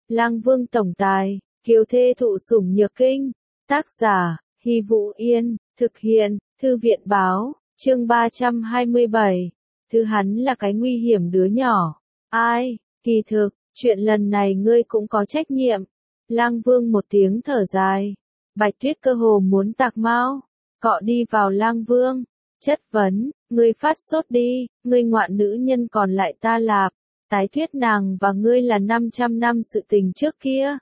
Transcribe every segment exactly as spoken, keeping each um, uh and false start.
Lang Vương tổng tài, kiều thê thụ sủng nhược kinh. Tác giả, Hy Vũ Yên, thực hiện, Thư viện báo, chương ba trăm hai mươi bảy. Thứ hắn là cái nguy hiểm đứa nhỏ. Ai, kỳ thực, chuyện lần này ngươi cũng có trách nhiệm. Lang Vương một tiếng thở dài. Bạch Tuyết cơ hồ muốn tạc mau, cọ đi vào Lang Vương, chất vấn, ngươi phát sốt đi, ngươi ngoạn nữ nhân còn lại ta lạp, tái thuyết nàng và ngươi là năm trăm năm sự tình trước kia.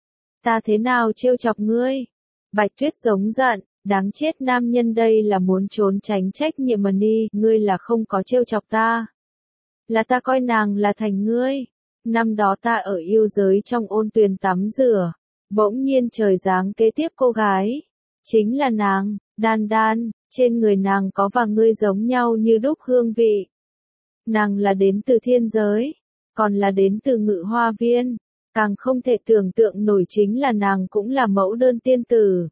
Ta thế nào trêu chọc ngươi? Bạch Tuyết giống giận, đáng chết nam nhân đây là muốn trốn tránh trách nhiệm mà đi, ngươi là không có trêu chọc ta. Là ta coi nàng là thành ngươi. Năm đó ta ở yêu giới trong ôn tuyền tắm rửa, bỗng nhiên trời giáng kế tiếp cô gái. Chính là nàng, Đan Đan, trên người nàng có và ngươi giống nhau như đúc hương vị. Nàng là đến từ thiên giới, còn là đến từ Ngự Hoa Viên. Càng không thể tưởng tượng nổi chính là nàng cũng là mẫu đơn tiên tử.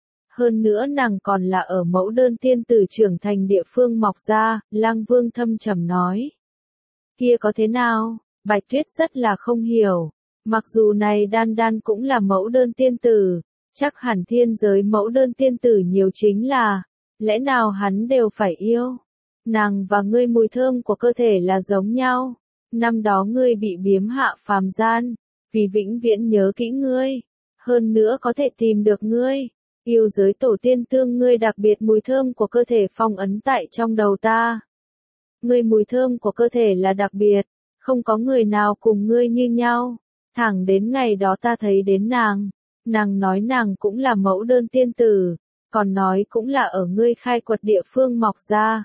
Hơn nữa nàng còn là ở mẫu đơn tiên tử trưởng thành địa phương mọc ra, Lang Vương thâm trầm nói. Kia có thế nào? Bạch Tuyết rất là không hiểu. Mặc dù này Đan Đan cũng là mẫu đơn tiên tử, chắc hẳn thiên giới mẫu đơn tiên tử nhiều chính là, lẽ nào hắn đều phải yêu? Nàng và ngươi mùi thơm của cơ thể là giống nhau. Năm đó ngươi bị biếm hạ phàm gian, vì vĩnh viễn nhớ kỹ ngươi, hơn nữa có thể tìm được ngươi. Yêu giới tổ tiên tương ngươi đặc biệt mùi thơm của cơ thể phong ấn tại trong đầu ta. Ngươi mùi thơm của cơ thể là đặc biệt, không có người nào cùng ngươi như nhau. Thẳng đến ngày đó ta thấy đến nàng, nàng nói nàng cũng là mẫu đơn tiên tử, còn nói cũng là ở ngươi khai quật địa phương mọc ra.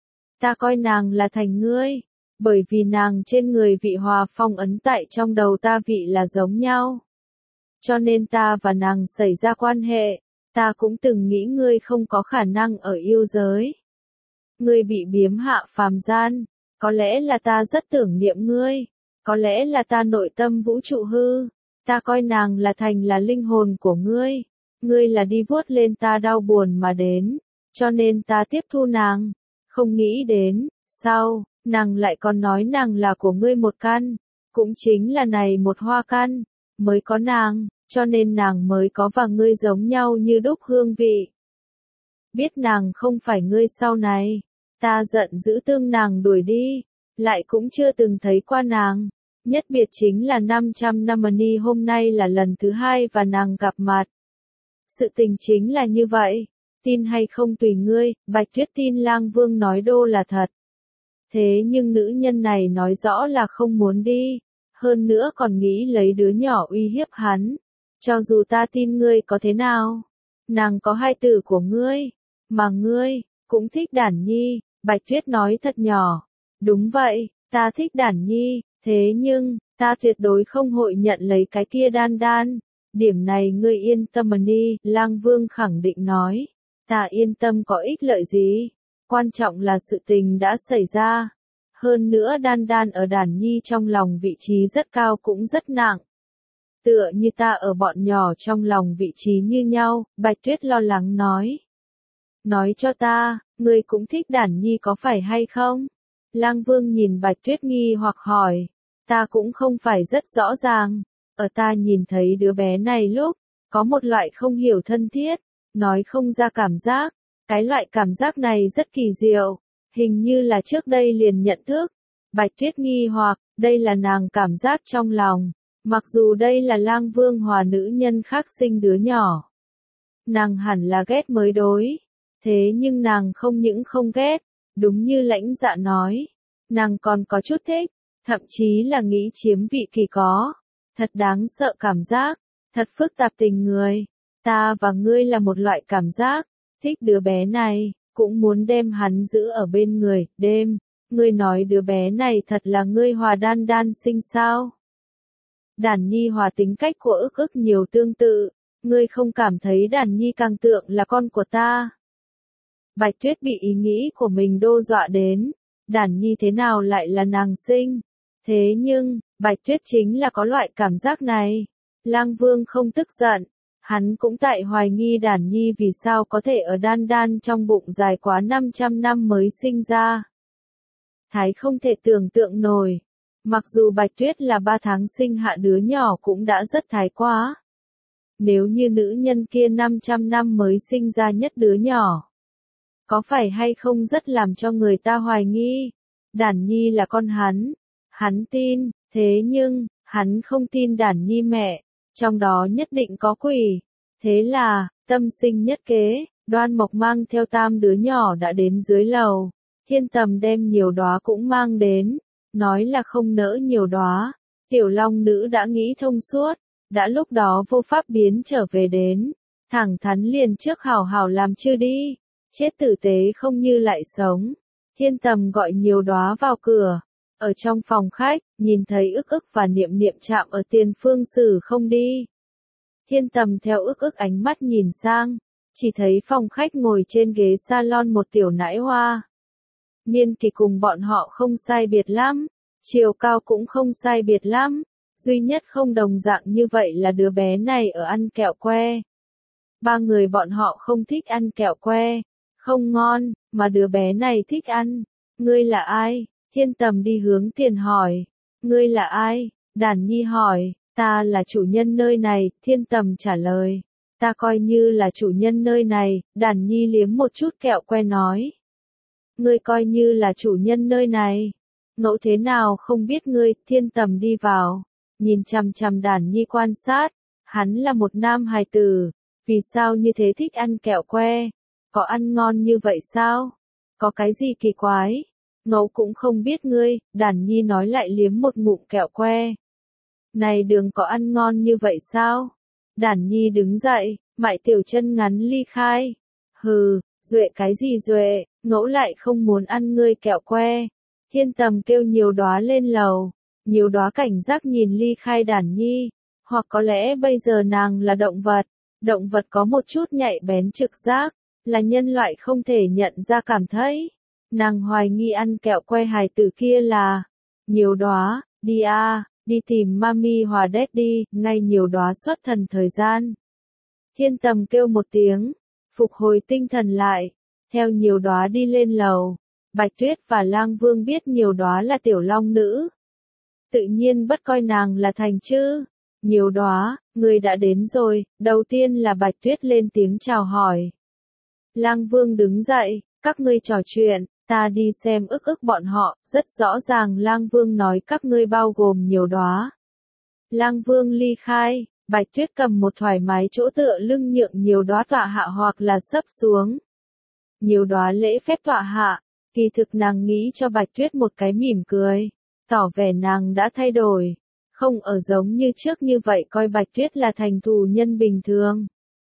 Ta coi nàng là thành ngươi, bởi vì nàng trên người vị hòa phong ấn tại trong đầu ta vị là giống nhau. Cho nên ta và nàng xảy ra quan hệ, ta cũng từng nghĩ ngươi không có khả năng ở yêu giới. Ngươi bị biếm hạ phàm gian, có lẽ là ta rất tưởng niệm ngươi, có lẽ là ta nội tâm vũ trụ hư, ta coi nàng là thành là linh hồn của ngươi, ngươi là đi vuốt lên ta đau buồn mà đến, cho nên ta tiếp thu nàng, không nghĩ đến, sau, nàng lại còn nói nàng là của ngươi một căn, cũng chính là này một hoa căn, mới có nàng, cho nên nàng mới có và ngươi giống nhau như đúc hương vị. Biết nàng không phải ngươi sau này, ta giận dữ tương nàng đuổi đi, lại cũng chưa từng thấy qua nàng. Nhất biệt chính là năm trăm năm ni hôm nay là lần thứ hai và nàng gặp mặt. Sự tình chính là như vậy, tin hay không tùy ngươi, Bạch Tuyết tin Lang Vương nói đô là thật. Thế nhưng nữ nhân này nói rõ là không muốn đi, hơn nữa còn nghĩ lấy đứa nhỏ uy hiếp hắn. Cho dù ta tin ngươi có thế nào, nàng có hai tử của ngươi, mà ngươi, cũng thích Đản Nhi, Bạch Tuyết nói thật nhỏ. Đúng vậy, ta thích Đản Nhi, thế nhưng, ta tuyệt đối không hội nhận lấy cái kia Đan Đan. Điểm này ngươi yên tâm mà đi, Lang Vương khẳng định nói. Ta yên tâm có ích lợi gì, quan trọng là sự tình đã xảy ra. Hơn nữa Đan Đan ở Đản Nhi trong lòng vị trí rất cao cũng rất nặng. Tựa như ta ở bọn nhỏ trong lòng vị trí như nhau, Bạch Tuyết lo lắng nói. Nói cho ta, ngươi cũng thích Đản Nhi có phải hay không? Lang Vương nhìn Bạch Tuyết nghi hoặc hỏi. Ta cũng không phải rất rõ ràng. Ở ta nhìn thấy đứa bé này lúc, có một loại không hiểu thân thiết, nói không ra cảm giác. Cái loại cảm giác này rất kỳ diệu, hình như là trước đây liền nhận thức. Bạch Tuyết nghi hoặc, đây là nàng cảm giác trong lòng. Mặc dù đây là Lang Vương hòa nữ nhân khác sinh đứa nhỏ. Nàng hẳn là ghét mới đối. Thế nhưng nàng không những không ghét, đúng như Lãnh Dạ nói. Nàng còn có chút thích, thậm chí là nghĩ chiếm vị kỳ có. Thật đáng sợ cảm giác, thật phức tạp tình người. Ta và ngươi là một loại cảm giác, thích đứa bé này, cũng muốn đem hắn giữ ở bên người, đêm. Ngươi nói đứa bé này thật là ngươi hòa Đan Đan sinh sao? Đản Nhi hòa tính cách của ức ức nhiều tương tự, ngươi không cảm thấy Đản Nhi càng tượng là con của ta. Bạch Tuyết bị ý nghĩ của mình đô dọa đến, Đản Nhi thế nào lại là nàng sinh? Thế nhưng, Bạch Tuyết chính là có loại cảm giác này. Lang Vương không tức giận, hắn cũng tại hoài nghi Đản Nhi vì sao có thể ở Đan Đan trong bụng dài quá năm trăm năm mới sinh ra. Thái không thể tưởng tượng nổi. Mặc dù Bạch Tuyết là ba tháng sinh hạ đứa nhỏ cũng đã rất thái quá. Nếu như nữ nhân kia năm trăm năm mới sinh ra nhất đứa nhỏ, có phải hay không rất làm cho người ta hoài nghi? Đản Nhi là con hắn, hắn tin, thế nhưng, hắn không tin Đản Nhi mẹ, trong đó nhất định có quỷ. Thế là, tâm sinh nhất kế, Đoan Mộc mang theo tam đứa nhỏ đã đến dưới lầu, Thiên Tầm đem nhiều đóa cũng mang đến, nói là không nỡ nhiều đóa. Tiểu Long nữ đã nghĩ thông suốt, đã lúc đó vô pháp biến trở về đến, thẳng thắn liền trước hào hào làm chưa đi, chết tử tế không như lại sống. Thiên Tầm gọi nhiều đóa vào cửa, ở trong phòng khách, nhìn thấy ức ức và niệm niệm chạm ở tiền phương xử không đi. Thiên Tầm theo ức ức ánh mắt nhìn sang, chỉ thấy phòng khách ngồi trên ghế salon một tiểu nãi hoa. Niên kỷ cùng bọn họ không sai biệt lắm, chiều cao cũng không sai biệt lắm, duy nhất không đồng dạng như vậy là đứa bé này ở ăn kẹo que. Ba người bọn họ không thích ăn kẹo que, không ngon, mà đứa bé này thích ăn. Ngươi là ai? Thiên Tầm đi hướng tiền hỏi. Ngươi là ai? Đản Nhi hỏi. Ta là chủ nhân nơi này, Thiên Tầm trả lời. Ta coi như là chủ nhân nơi này, Đản Nhi liếm một chút kẹo que nói. Ngươi coi như là chủ nhân nơi này. Ngẫu thế nào không biết ngươi, Thiên Tầm đi vào, nhìn chằm chằm Đản Nhi quan sát. Hắn là một nam hài tử, vì sao như thế thích ăn kẹo que? Có ăn ngon như vậy sao? Có cái gì kỳ quái? Ngẫu cũng không biết ngươi, Đản Nhi nói lại liếm một ngụm kẹo que. Này đường có ăn ngon như vậy sao? Đản Nhi đứng dậy, mại tiểu chân ngắn ly khai. Hừ, Duệ cái gì Duệ, Ngẫu lại không muốn ăn ngươi kẹo que. Thiên Tầm kêu nhiều đóa lên lầu, nhiều đóa cảnh giác nhìn ly khai Đản Nhi, hoặc có lẽ bây giờ nàng là động vật, động vật có một chút nhạy bén trực giác, là nhân loại không thể nhận ra cảm thấy. Nàng hoài nghi ăn kẹo que hài tử kia là nhiều đóa, đi a, đi tìm mami hòa daddy, ngay nhiều đóa xuất thần thời gian. Thiên Tầm kêu một tiếng, phục hồi tinh thần lại, theo nhiều đóa đi lên lầu. Bạch Tuyết và Lang Vương biết nhiều đóa là tiểu long nữ, tự nhiên bất coi nàng là thành chứ. Nhiều đóa, người đã đến rồi. Đầu tiên là Bạch Tuyết lên tiếng chào hỏi. Lang Vương đứng dậy, các ngươi trò chuyện, ta đi xem ức ức bọn họ. Rất rõ ràng Lang Vương nói các ngươi bao gồm nhiều đóa. Lang Vương ly khai, Bạch Tuyết cầm một thoải mái chỗ tựa lưng nhượng nhiều đóa tọa hạ hoặc là sấp xuống. Nhiều đóa lễ phép tọa hạ, kỳ thực nàng nghĩ cho Bạch Tuyết một cái mỉm cười, tỏ vẻ nàng đã thay đổi, không ở giống như trước như vậy coi Bạch Tuyết là thành thù nhân bình thường.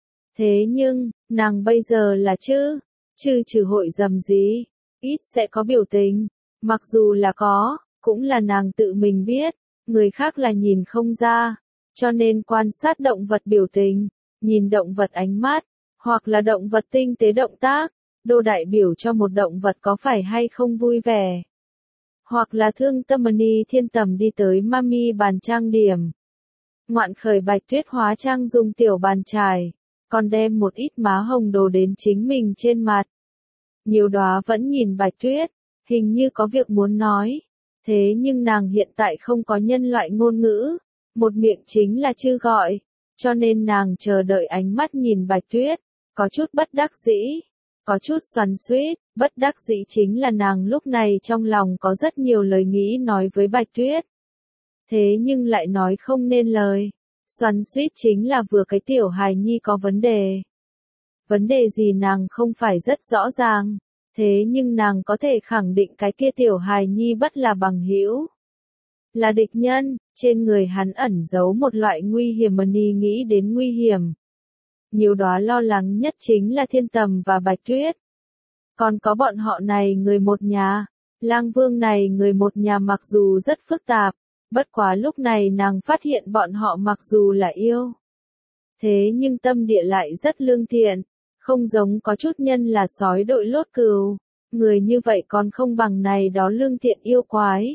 Thế nhưng, nàng bây giờ là chứ, chứ trừ hội dầm gì, ít sẽ có biểu tình, mặc dù là có, cũng là nàng tự mình biết, người khác là nhìn không ra, cho nên quan sát động vật biểu tình, nhìn động vật ánh mắt, hoặc là động vật tinh tế động tác, đô đại biểu cho một động vật có phải hay không vui vẻ. Hoặc là thương tâm. Ni Thiên Tầm đi tới mami bàn trang điểm. Ngoạn khởi Bạch Tuyết hóa trang dùng tiểu bàn chải, còn đem một ít má hồng đồ đến chính mình trên mặt. Nhiều đóa vẫn nhìn Bạch Tuyết, hình như có việc muốn nói. Thế nhưng nàng hiện tại không có nhân loại ngôn ngữ, một miệng chính là chư gọi, cho nên nàng chờ đợi ánh mắt nhìn Bạch Tuyết, có chút bất đắc dĩ. Có chút xoắn xuýt, bất đắc dĩ chính là nàng lúc này trong lòng có rất nhiều lời nghĩ nói với Bạch Tuyết. Thế nhưng lại nói không nên lời. Xoắn xuýt chính là vừa cái tiểu hài nhi có vấn đề. Vấn đề gì nàng không phải rất rõ ràng. Thế nhưng nàng có thể khẳng định cái kia tiểu hài nhi bất là bằng hữu, là địch nhân, trên người hắn ẩn giấu một loại nguy hiểm. Ni nghĩ đến nguy hiểm. Nhiều đóa lo lắng nhất chính là Thiên Tầm và Bạch Tuyết. Còn có bọn họ này người một nhà. Lang Vương này người một nhà mặc dù rất phức tạp, bất quá lúc này nàng phát hiện bọn họ mặc dù là yêu, thế nhưng tâm địa lại rất lương thiện, không giống có chút nhân là sói đội lốt cừu, người như vậy còn không bằng này đó lương thiện yêu quái.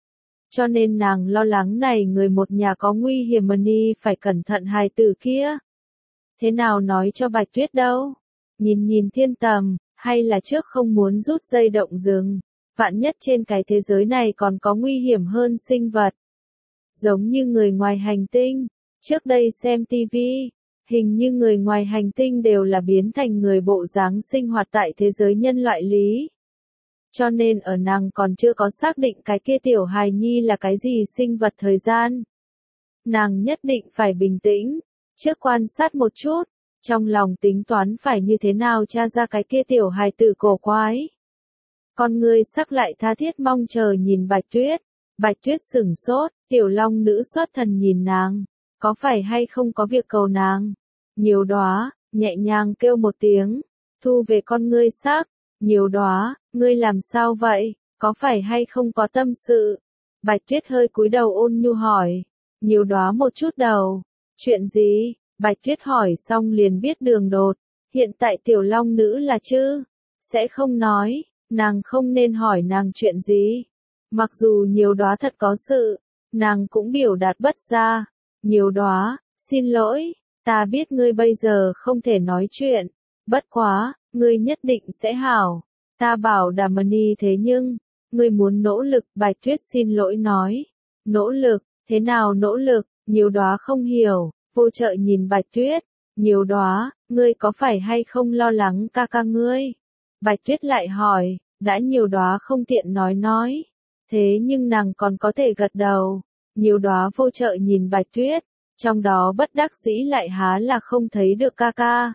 Cho nên nàng lo lắng này người một nhà có nguy hiểm. Ni phải cẩn thận hài tử kia. Thế nào nói cho Bạch Tuyết đâu? Nhìn nhìn Thiên Tầm, hay là trước không muốn rút dây động rừng, Vạn nhất trên cái thế giới này còn có nguy hiểm hơn sinh vật. Giống như người ngoài hành tinh. Trước đây xem tivi, hình như người ngoài hành tinh đều là biến thành người bộ dáng sinh hoạt tại thế giới nhân loại lý. Cho nên ở nàng còn chưa có xác định cái kia tiểu hài nhi là cái gì sinh vật thời gian. Nàng nhất định phải bình tĩnh, trước quan sát một chút, trong lòng tính toán phải như thế nào tra ra cái kia tiểu hài tử cổ quái. Con người sắc lại tha thiết mong chờ nhìn Bạch Tuyết. Bạch Tuyết sửng sốt, tiểu long nữ xuất thần nhìn nàng, có phải hay không có việc cầu nàng. Nhiều Đóa, nhẹ nhàng kêu một tiếng, thu về con ngươi sắc. Nhiều Đóa, ngươi làm sao vậy, có phải hay không có tâm sự? Bạch Tuyết hơi cúi đầu ôn nhu hỏi. Nhiều Đóa một chút đầu, chuyện gì? Bạch Tuyết hỏi xong liền biết đường đột, hiện tại tiểu long nữ là chứ, sẽ không nói, nàng không nên hỏi nàng chuyện gì. Mặc dù Nhiều Đóa thật có sự, nàng cũng biểu đạt bất ra. Nhiều Đóa, xin lỗi, ta biết ngươi bây giờ không thể nói chuyện, bất quá, ngươi nhất định sẽ hảo, ta bảo đảm ni thế nhưng, ngươi muốn nỗ lực. Bạch Tuyết xin lỗi nói, nỗ lực, thế nào nỗ lực? Nhiều Đóa không hiểu, vô trợ nhìn Bạch Tuyết. Nhiều Đóa, ngươi có phải hay không lo lắng ca ca ngươi? Bạch Tuyết lại hỏi, đã Nhiều Đóa không tiện nói nói, thế nhưng nàng còn có thể gật đầu. Nhiều Đóa vô trợ nhìn Bạch Tuyết, trong đó bất đắc dĩ lại há là không thấy được ca ca.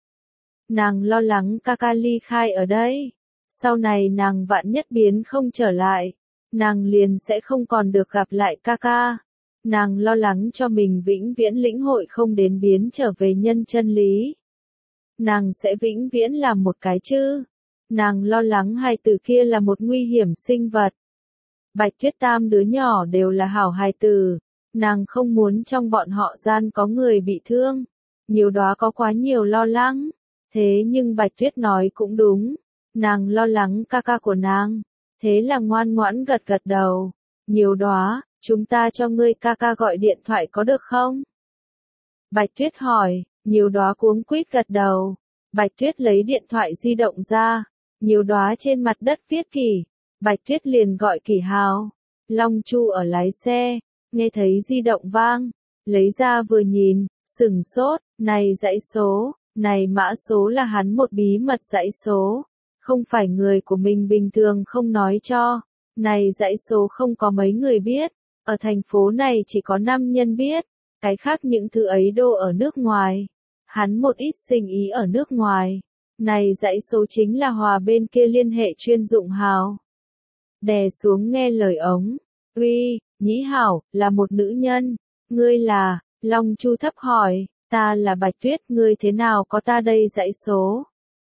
Nàng lo lắng ca ca ly khai ở đây, sau này nàng vạn nhất biến không trở lại, nàng liền sẽ không còn được gặp lại ca ca. Nàng lo lắng cho mình vĩnh viễn lĩnh hội không đến biến trở về nhân chân lý. Nàng sẽ vĩnh viễn làm một cái chứ. Nàng lo lắng hài tử kia là một nguy hiểm sinh vật. Bạch Tuyết tam đứa nhỏ đều là hảo hài tử, nàng không muốn trong bọn họ gian có người bị thương. Nhiều Đóa có quá nhiều lo lắng, thế nhưng Bạch Tuyết nói cũng đúng, nàng lo lắng ca ca của nàng, thế là ngoan ngoãn gật gật đầu. Nhiều Đóa, chúng ta cho ngươi ca ca gọi điện thoại có được không? Bạch Tuyết hỏi. Nhiều Đóa cuống quýt gật đầu. Bạch Tuyết lấy điện thoại di động ra, Nhiều Đóa trên mặt đất viết Kỷ. Bạch Tuyết liền gọi Kỷ Hào. Long Chu ở lái xe, nghe thấy di động vang, lấy ra vừa nhìn, sửng sốt, này dãy số, này mã số là hắn một bí mật dãy số, không phải người của mình bình thường không nói cho, này dãy số không có mấy người biết, ở thành phố này chỉ có năm nhân biết, cái khác những thứ ấy đô ở nước ngoài, hắn một ít sinh ý ở nước ngoài, này dãy số chính là Hòa bên kia liên hệ chuyên dụng hào. Đè xuống nghe lời ống, uy, Nhĩ Hảo, là một nữ nhân, ngươi là, Long Chu thấp hỏi, ta là Bạch Tuyết, ngươi thế nào có ta đây dãy số?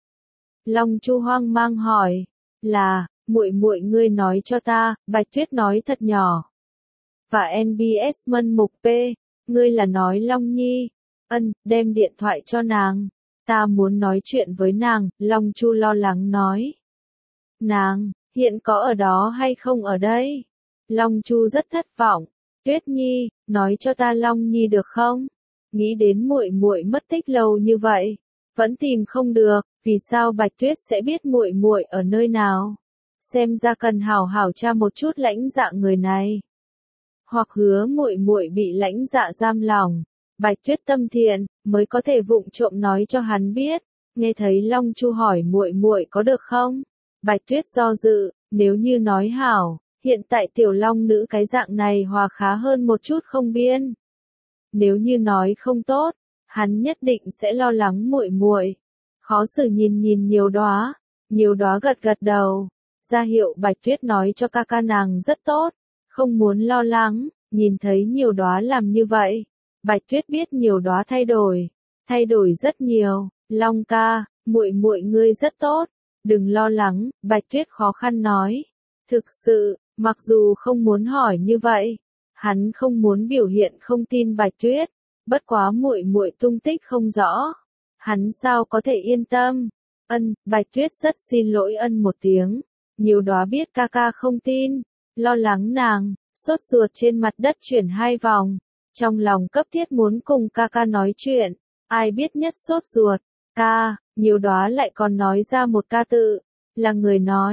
Long Chu hoang mang hỏi, là, muội muội ngươi nói cho ta. Bạch Tuyết nói thật nhỏ. Và en bê ét Mân Mục P, ngươi là nói Long Nhi, ân, đem điện thoại cho nàng, ta muốn nói chuyện với nàng. Long Chu lo lắng nói, nàng, hiện có ở đó hay không ở đây? Long Chu rất thất vọng. Tuyết Nhi, nói cho ta Long Nhi được không? Nghĩ đến muội muội mất tích lâu như vậy, vẫn tìm không được, vì sao Bạch Tuyết sẽ biết muội muội ở nơi nào? Xem ra cần hảo hảo tra một chút lãnh dạ người này. Hoặc hứa muội muội bị lãnh dạ giam lòng, Bạch Tuyết tâm thiện, mới có thể vụng trộm nói cho hắn biết. Nghe thấy Long Chu hỏi muội muội có được không? Bạch Tuyết do dự, nếu như nói hảo, hiện tại tiểu long nữ cái dạng này hòa khá hơn một chút không biên. Nếu như nói không tốt, hắn nhất định sẽ lo lắng muội muội. Khó xử nhìn nhìn Nhiều Đóa, Nhiều Đóa gật gật đầu, ra hiệu Bạch Tuyết nói cho ca ca nàng rất tốt, không muốn lo lắng. Nhìn thấy Nhiều Đóa làm như vậy, Bạch Tuyết biết Nhiều Đóa thay đổi, thay đổi rất nhiều. Long ca, muội muội ngươi rất tốt, đừng lo lắng. Bạch Tuyết khó khăn nói, thực sự, mặc dù không muốn hỏi như vậy, hắn không muốn biểu hiện không tin Bạch Tuyết, bất quá muội muội tung tích không rõ, hắn sao có thể yên tâm. Ân, Bạch Tuyết rất xin lỗi ân một tiếng. Nhiều Đóa biết ca ca không tin, lo lắng nàng, sốt ruột trên mặt đất chuyển hai vòng, trong lòng cấp thiết muốn cùng ca ca nói chuyện. Ai biết nhất sốt ruột, ca, Nhiều Đóa lại còn nói ra một ca tự, là người nói,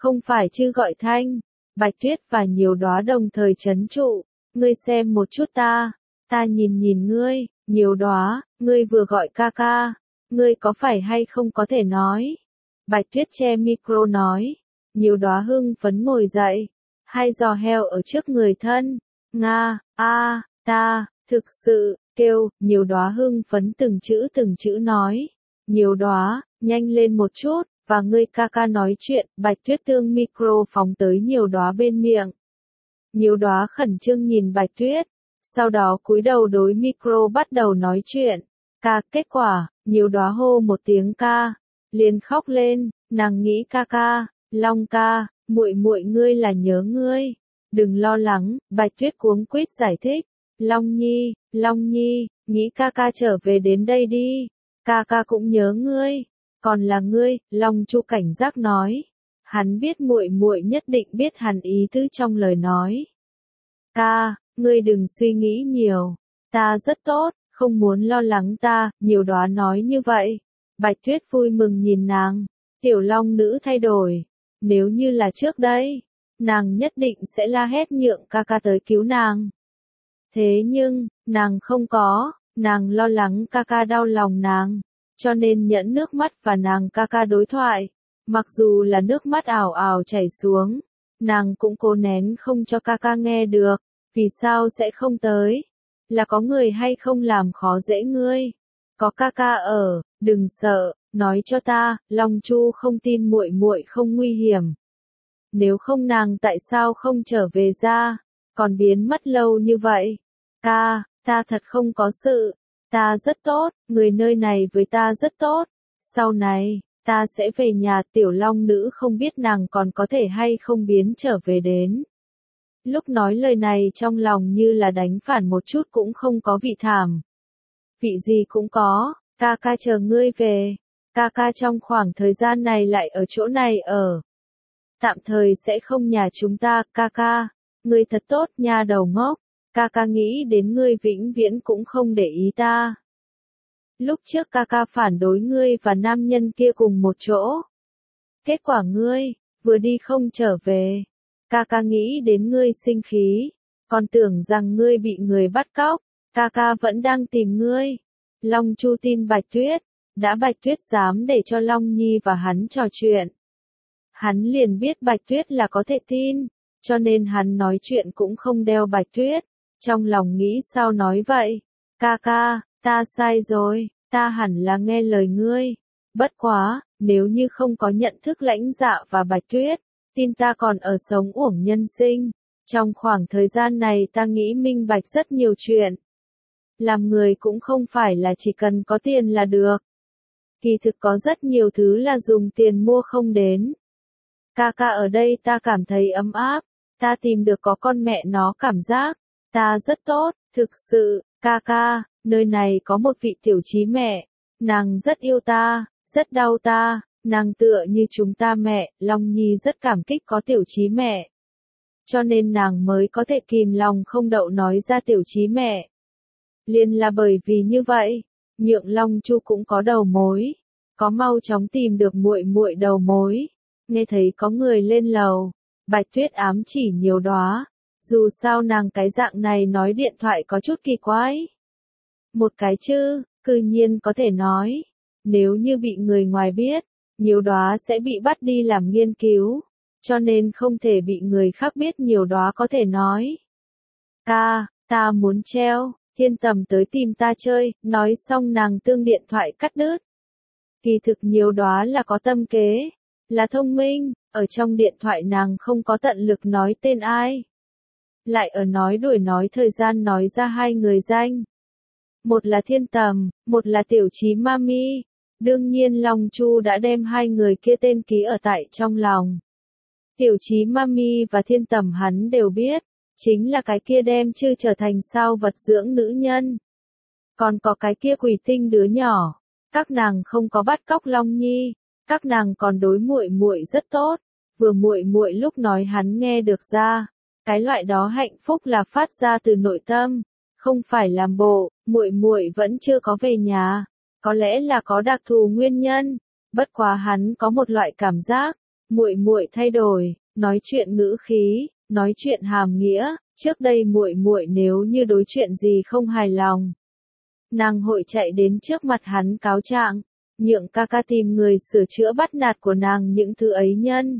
Không phải chứ gọi thanh. Bạch Tuyết và nhiều đóa đồng thời chấn trụ. Ngươi xem một chút ta. Ta nhìn nhìn ngươi, nhiều đóa, ngươi vừa gọi ca ca. Ngươi có phải hay không có thể nói. Bạch Tuyết che micro nói. Nhiều đóa hưng phấn ngồi dậy. Hai giò heo ở trước người thân. Nga, a, ta, thực sự, kêu, nhiều đóa hưng phấn từng chữ từng chữ nói. Nhiều đóa, nhanh lên một chút, và ngươi ca ca nói chuyện, Bạch Tuyết tương micro phóng tới nhiều đóa bên miệng. Nhiều đóa khẩn trương nhìn Bạch Tuyết, sau đó cúi đầu đối micro bắt đầu nói chuyện. Ca, kết quả, nhiều đóa hô một tiếng ca, liền khóc lên, nàng nghĩ ca ca, Long ca, muội muội ngươi là nhớ ngươi. Đừng lo lắng, Bạch Tuyết cuống quýt giải thích. Long Nhi, Long Nhi, nghĩ ca ca trở về đến đây đi. Ca ca cũng nhớ ngươi. Còn là ngươi, Long Chu cảnh giác nói. Hắn biết muội muội nhất định biết hắn ý tứ trong lời nói. Ca, ngươi đừng suy nghĩ nhiều. Ta rất tốt, không muốn lo lắng ta, nhiều đóa nói như vậy. Bạch Tuyết vui mừng nhìn nàng. Tiểu Long nữ thay đổi. Nếu như là trước đây, nàng nhất định sẽ la hét nhượng ca ca tới cứu nàng. Thế nhưng, nàng không có, nàng lo lắng ca ca đau lòng nàng, cho nên nhẫn nước mắt và nàng ca ca đối thoại. Mặc dù là nước mắt ảo ảo chảy xuống, nàng cũng cố nén không cho ca ca nghe được. Vì sao sẽ không tới? Là có người hay không làm khó dễ ngươi? Có ca ca ở, đừng sợ, nói cho ta, Long Chu không tin muội muội không nguy hiểm. Nếu không nàng tại sao không trở về ra, còn biến mất lâu như vậy? Ca, ta thật không có sự, ta rất tốt, người nơi này với ta rất tốt. Sau này, ta sẽ về nhà. Tiểu Long nữ không biết nàng còn có thể hay không biến trở về đến. Lúc nói lời này trong lòng như là đánh phản một chút cũng không có vị thảm. Vị gì cũng có, ca ca chờ ngươi về. Ca ca trong khoảng thời gian này lại ở chỗ này ở. Tạm thời sẽ không nhà chúng ta, ca ca. Ngươi thật tốt nha đầu ngốc. Ca ca nghĩ đến ngươi vĩnh viễn cũng không để ý ta. Lúc trước ca ca phản đối ngươi và nam nhân kia cùng một chỗ. Kết quả ngươi, vừa đi không trở về. Ca ca nghĩ đến ngươi sinh khí. Còn tưởng rằng ngươi bị người bắt cóc. Ca ca vẫn đang tìm ngươi. Long Chu tin Bạch Tuyết. Đã Bạch Tuyết dám để cho Long Nhi và hắn trò chuyện. Hắn liền biết Bạch Tuyết là có thể tin. Cho nên hắn nói chuyện cũng không đeo Bạch Tuyết. Trong lòng nghĩ sao nói vậy? Ca ca, ta sai rồi, ta hẳn là nghe lời ngươi. Bất quá, nếu như không có nhận thức Lãnh Dạ và Bạch Tuyết, tin ta còn ở sống uổng nhân sinh. Trong khoảng thời gian này ta nghĩ minh bạch rất nhiều chuyện. Làm người cũng không phải là chỉ cần có tiền là được. Kỳ thực có rất nhiều thứ là dùng tiền mua không đến. Ca ca ở đây ta cảm thấy ấm áp, ta tìm được có con mẹ nó cảm giác. Ta rất tốt, thực sự, ca ca, nơi này có một vị tiểu trí mẹ, nàng rất yêu ta, rất đau ta, nàng tựa như chúng ta mẹ. Long Nhi rất cảm kích có tiểu trí mẹ. Cho nên nàng mới có thể kìm lòng không đậu nói ra tiểu trí mẹ. Liền là bởi vì như vậy, nhượng Long Chu cũng có đầu mối, có mau chóng tìm được muội muội đầu mối. Nghe thấy có người lên lầu, Bạch Tuyết ám chỉ nhiều đóa. Dù sao nàng cái dạng này nói điện thoại có chút kỳ quái. Một cái chứ, cư nhiên có thể nói. Nếu như bị người ngoài biết, nhiều đóa sẽ bị bắt đi làm nghiên cứu. Cho nên không thể bị người khác biết nhiều đóa có thể nói. Ca, ta muốn treo, Thiên Tầm tới tìm ta chơi, nói xong nàng tương điện thoại cắt đứt. Kỳ thực nhiều đóa là có tâm kế, là thông minh, ở trong điện thoại nàng không có tận lực nói tên ai. Lại ở nói đuổi nói thời gian nói ra hai người danh. Một là Thiên Tầm, một là Tiểu Trí Mami. Đương nhiên Long Chu đã đem hai người kia tên ký ở tại trong lòng. Tiểu Trí Mami và Thiên Tầm hắn đều biết, chính là cái kia đem chư trở thành sao vật dưỡng nữ nhân. Còn có cái kia quỷ tinh đứa nhỏ, các nàng không có bắt cóc Long Nhi, các nàng còn đối muội muội rất tốt, vừa muội muội lúc nói hắn nghe được ra. Cái loại đó hạnh phúc là phát ra từ nội tâm, không phải làm bộ. Muội muội vẫn chưa có về nhà, có lẽ là có đặc thù nguyên nhân, bất quá hắn có một loại cảm giác, muội muội thay đổi, nói chuyện ngữ khí, nói chuyện hàm nghĩa, trước đây muội muội nếu như đối chuyện gì không hài lòng, nàng hội chạy đến trước mặt hắn cáo trạng, nhượng ca ca tìm người sửa chữa bắt nạt của nàng những thứ ấy nhân.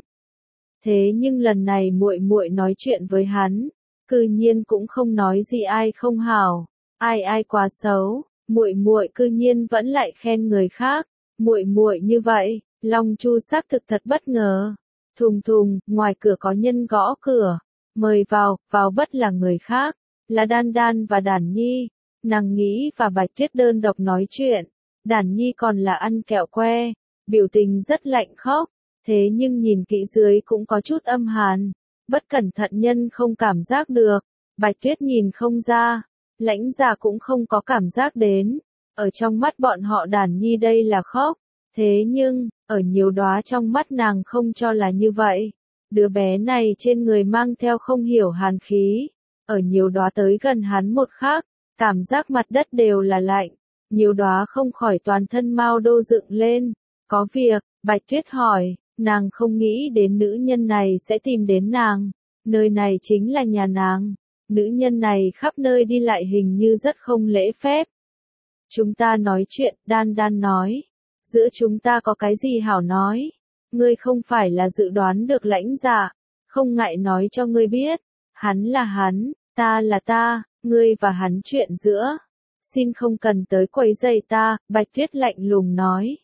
Thế nhưng lần này muội muội nói chuyện với hắn, cư nhiên cũng không nói gì ai không hảo, ai ai quá xấu, muội muội cư nhiên vẫn lại khen người khác, muội muội như vậy, Long Chu xác thực thật bất ngờ. Thùng thùng, ngoài cửa có nhân gõ cửa, mời vào, vào bất là người khác, là Đan Đan và Đản Nhi. Nàng nghĩ và Bạch Tuyết đơn độc nói chuyện, Đản Nhi còn là ăn kẹo que, biểu tình rất lạnh khóc, thế nhưng nhìn kỹ dưới cũng có chút âm hàn, bất cẩn thận nhân không cảm giác được, Bạch Tuyết nhìn không ra, Lãnh Dạ cũng không có cảm giác đến, ở trong mắt bọn họ Đản Nhi đây là khóc, thế nhưng, ở nhiều đóa trong mắt nàng không cho là như vậy, đứa bé này trên người mang theo không hiểu hàn khí, ở nhiều đóa tới gần hắn một khắc, cảm giác mặt đất đều là lạnh, nhiều đóa không khỏi toàn thân mau đô dựng lên, có việc, Bạch Tuyết hỏi, nàng không nghĩ đến nữ nhân này sẽ tìm đến nàng, nơi này chính là nhà nàng, nữ nhân này khắp nơi đi lại hình như rất không lễ phép. Chúng ta nói chuyện, Đan Đan nói, giữa chúng ta có cái gì hảo nói, ngươi không phải là dự đoán được Lãnh Dạ, không ngại nói cho ngươi biết, hắn là hắn, ta là ta, ngươi và hắn chuyện giữa, xin không cần tới quấy rầy ta, Bạch Tuyết lạnh lùng nói.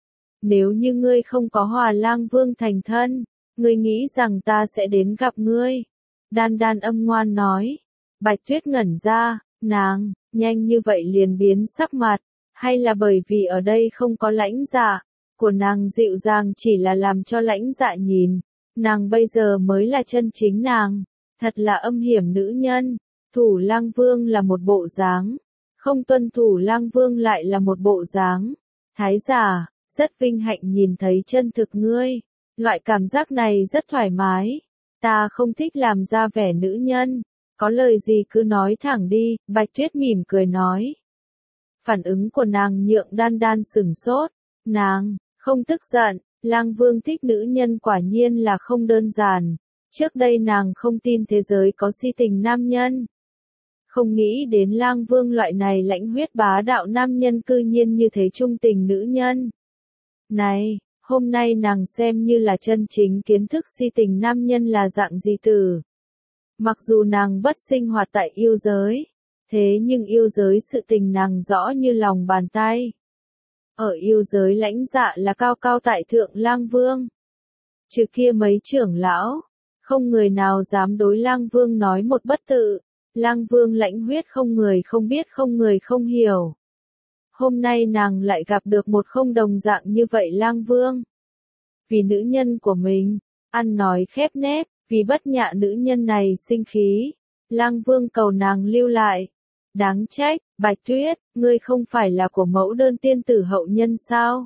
Nếu như ngươi không có Hòa Lang Vương thành thân, ngươi nghĩ rằng ta sẽ đến gặp ngươi. Đan Đan âm ngoan nói. Bạch Tuyết ngẩn ra, nàng, nhanh như vậy liền biến sắc mặt, hay là bởi vì ở đây không có Lãnh Dạ, của nàng dịu dàng chỉ là làm cho Lãnh Dạ nhìn, nàng bây giờ mới là chân chính nàng, thật là âm hiểm nữ nhân, Thủ Lang Vương là một bộ dáng, không tuân thủ Lang Vương lại là một bộ dáng, thái giả, rất vinh hạnh nhìn thấy chân thực ngươi, loại cảm giác này rất thoải mái, ta không thích làm ra vẻ nữ nhân, có lời gì cứ nói thẳng đi, Bạch Tuyết mỉm cười nói. Phản ứng của nàng nhượng Đan Đan sửng sốt, nàng, không tức giận, Lang Vương thích nữ nhân quả nhiên là không đơn giản, trước đây nàng không tin thế giới có si tình nam nhân. Không nghĩ đến Lang Vương loại này lãnh huyết bá đạo nam nhân cư nhiên như thế trung tình nữ nhân. Này, hôm nay nàng xem như là chân chính kiến thức si tình nam nhân là dạng gì từ. Mặc dù nàng bất sinh hoạt tại yêu giới, thế nhưng yêu giới sự tình nàng rõ như lòng bàn tay. Ở yêu giới Lãnh Dạ là cao cao tại thượng Lang Vương. Trừ kia mấy trưởng lão, không người nào dám đối Lang Vương nói một bất tự. Lang Vương lãnh huyết không người không biết không người không hiểu. Hôm nay nàng lại gặp được một không đồng dạng như vậy Lang Vương. Vì nữ nhân của mình, ăn nói khép nép, vì bất nhạ nữ nhân này sinh khí, Lang Vương cầu nàng lưu lại. Đáng trách, Bạch Tuyết, ngươi không phải là của mẫu đơn tiên tử hậu nhân sao?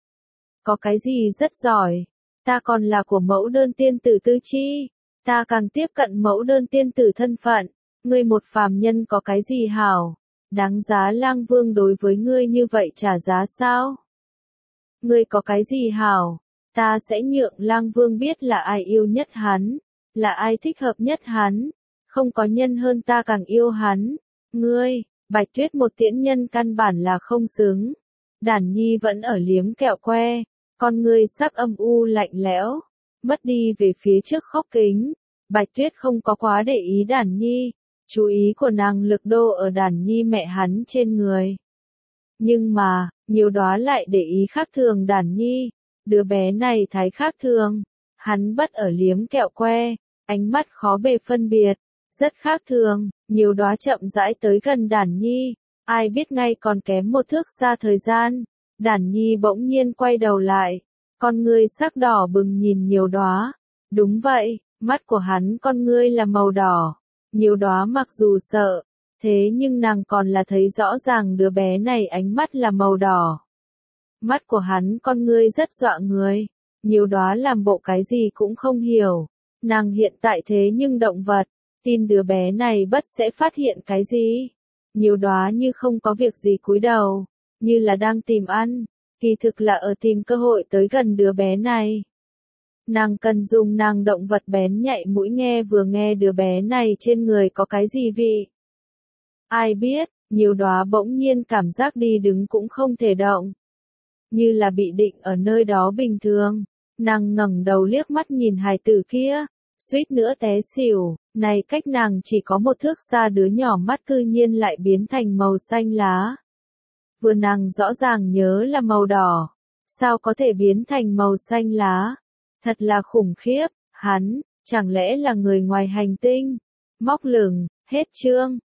Có cái gì rất giỏi, ta còn là của mẫu đơn tiên tử tư chi, ta càng tiếp cận mẫu đơn tiên tử thân phận, ngươi một phàm nhân có cái gì hảo, đáng giá Lang Vương đối với ngươi như vậy trả giá sao? Ngươi có cái gì hảo, ta sẽ nhượng Lang Vương biết là ai yêu nhất hắn, là ai thích hợp nhất hắn, không có nhân hơn ta càng yêu hắn. Ngươi, Bạch Tuyết một tiễn nhân căn bản là không xứng. Đản Nhi vẫn ở liếm kẹo que, con ngươi sắc âm u lạnh lẽo, mất đi về phía trước khóc kính. Bạch Tuyết không có quá để ý Đản Nhi, chú ý của nàng lực đô ở Đản Nhi mẹ hắn trên người. Nhưng mà, nhiều đóa lại để ý khác thường Đản Nhi, đứa bé này thái khác thường, hắn bất ở liếm kẹo que, ánh mắt khó bề phân biệt. Rất khác thường, nhiều đóa chậm rãi tới gần Đản Nhi, ai biết ngay còn kém một thước xa thời gian, Đản Nhi bỗng nhiên quay đầu lại, con ngươi sắc đỏ bừng nhìn nhiều đóa, đúng vậy, mắt của hắn con ngươi là màu đỏ, nhiều đóa mặc dù sợ, thế nhưng nàng còn là thấy rõ ràng đứa bé này ánh mắt là màu đỏ. Mắt của hắn con ngươi rất dọa người, nhiều đóa làm bộ cái gì cũng không hiểu, nàng hiện tại thế nhưng động vật. Tin đứa bé này bất sẽ phát hiện cái gì. Nhiều đóa như không có việc gì cúi đầu, như là đang tìm ăn, kỳ thực là ở tìm cơ hội tới gần đứa bé này. Nàng cần dùng nàng động vật bén nhạy mũi nghe vừa nghe đứa bé này trên người có cái gì vị. Ai biết, nhiều đóa bỗng nhiên cảm giác đi đứng cũng không thể động. Như là bị định ở nơi đó bình thường. Nàng ngẩng đầu liếc mắt nhìn hài tử kia, suýt nữa té xỉu, này cách nàng chỉ có một thước xa đứa nhỏ mắt cư nhiên lại biến thành màu xanh lá. Vừa nàng rõ ràng nhớ là màu đỏ, sao có thể biến thành màu xanh lá? Thật là khủng khiếp, hắn, chẳng lẽ là người ngoài hành tinh? Móc lửng, hết chương.